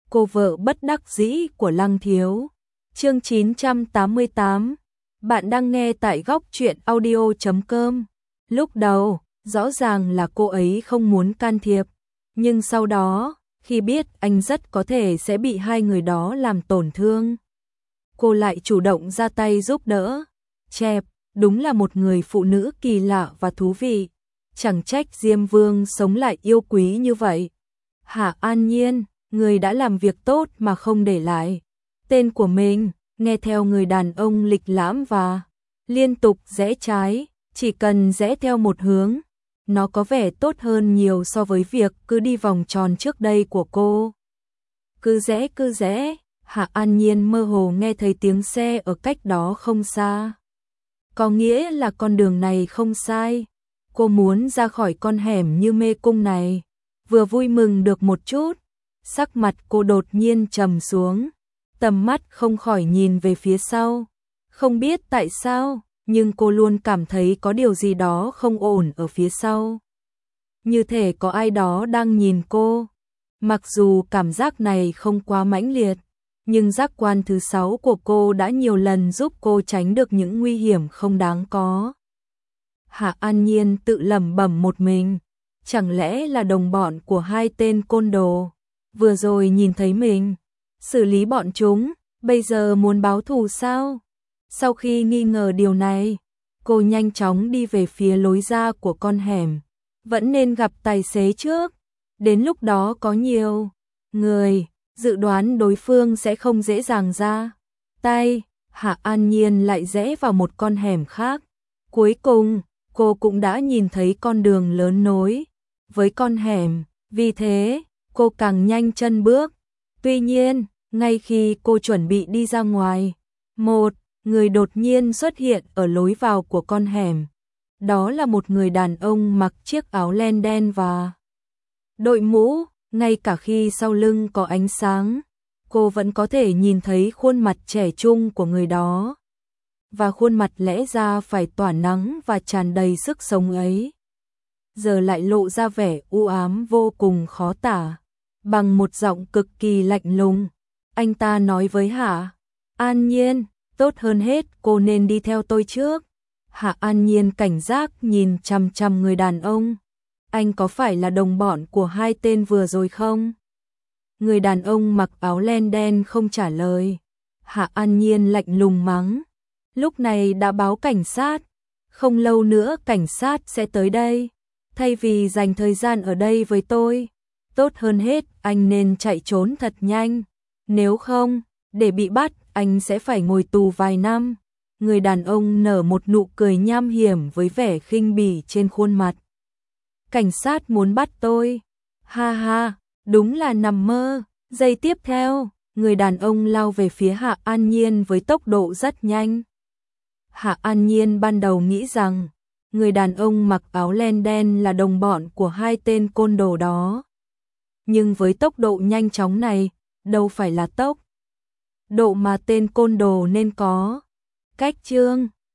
Cô vợ bất đắc dĩ của Lăng Thiếu. Chương 988. Bạn đang nghe tại góc truyện audio.com. Lúc đầu, rõ ràng là cô ấy không muốn can thiệp, nhưng sau đó, khi biết anh rất có thể sẽ bị hai người đó làm tổn thương, cô lại chủ động ra tay giúp đỡ. Chẹp, đúng là một người phụ nữ kỳ lạ và thú vị. Chẳng trách Diêm Vương sống lại yêu quý như vậy. Hạ An Nhiên, người đã làm việc tốt mà không để lại tên của mình, nghe theo người đàn ông lịch lãm và liên tục rẽ trái, chỉ cần rẽ theo một hướng, nó có vẻ tốt hơn nhiều so với việc cứ đi vòng tròn trước đây của cô. Cứ rẽ, Hạ An Nhiên mơ hồ nghe thấy tiếng xe ở cách đó không xa. Có nghĩa là con đường này không sai. Cô muốn ra khỏi con hẻm như mê cung này. Vừa vui mừng được một chút, sắc mặt cô đột nhiên trầm xuống, tầm mắt không khỏi nhìn về phía sau. Không biết tại sao, nhưng cô luôn cảm thấy có điều gì đó không ổn ở phía sau. Như thể có ai đó đang nhìn cô. Mặc dù cảm giác này không quá mãnh liệt, nhưng giác quan thứ 6 của cô đã nhiều lần giúp cô tránh được những nguy hiểm không đáng có. Hạ An Nhiên tự lẩm bẩm một mình, chẳng lẽ là đồng bọn của hai tên côn đồ, vừa rồi nhìn thấy mình xử lý bọn chúng, bây giờ muốn báo thù sao? Sau khi nghi ngờ điều này, cô nhanh chóng đi về phía lối ra của con hẻm, vẫn nên gặp tài xế trước, đến lúc đó có nhiều người, dự đoán đối phương sẽ không dễ dàng ra tay. Hạ An Nhiên lại rẽ vào một con hẻm khác. Cuối cùng, cô cũng đã nhìn thấy con đường lớn nối với con hẻm, vì thế, cô càng nhanh chân bước. Tuy nhiên, ngay khi cô chuẩn bị đi ra ngoài, một người đột nhiên xuất hiện ở lối vào của con hẻm. Đó là một người đàn ông mặc chiếc áo len đen và đội mũ, ngay cả khi sau lưng có ánh sáng, cô vẫn có thể nhìn thấy khuôn mặt trẻ trung của người đó. Và khuôn mặt lẽ ra phải tỏa nắng và tràn đầy sức sống ấy, giờ lại lộ ra vẻ u ám vô cùng khó tả. Bằng một giọng cực kỳ lạnh lùng, anh ta nói với Hạ An Nhiên, tốt hơn hết cô nên đi theo tôi trước. Hạ An Nhiên cảnh giác nhìn chằm chằm người đàn ông. Anh có phải là đồng bọn của hai tên vừa rồi không? Người đàn ông mặc áo len đen không trả lời. Hạ An Nhiên lạnh lùng mắng. Lúc này đã báo cảnh sát. Không lâu nữa cảnh sát sẽ tới đây. Thay vì dành thời gian ở đây với tôi, tốt hơn hết anh nên chạy trốn thật nhanh. Nếu không, để bị bắt, anh sẽ phải ngồi tù vài năm. Người đàn ông nở một nụ cười nham hiểm với vẻ khinh bỉ trên khuôn mặt. Cảnh sát muốn bắt tôi. Ha ha, đúng là nằm mơ. Giây tiếp theo, người đàn ông lao về phía Hạ An Nhiên với tốc độ rất nhanh. Hạ An Nhiên ban đầu nghĩ rằng người đàn ông mặc áo len đen là đồng bọn của hai tên côn đồ đó. Nhưng với tốc độ nhanh chóng này, đâu phải là tốc độ mà tên côn đồ nên có. Cách chương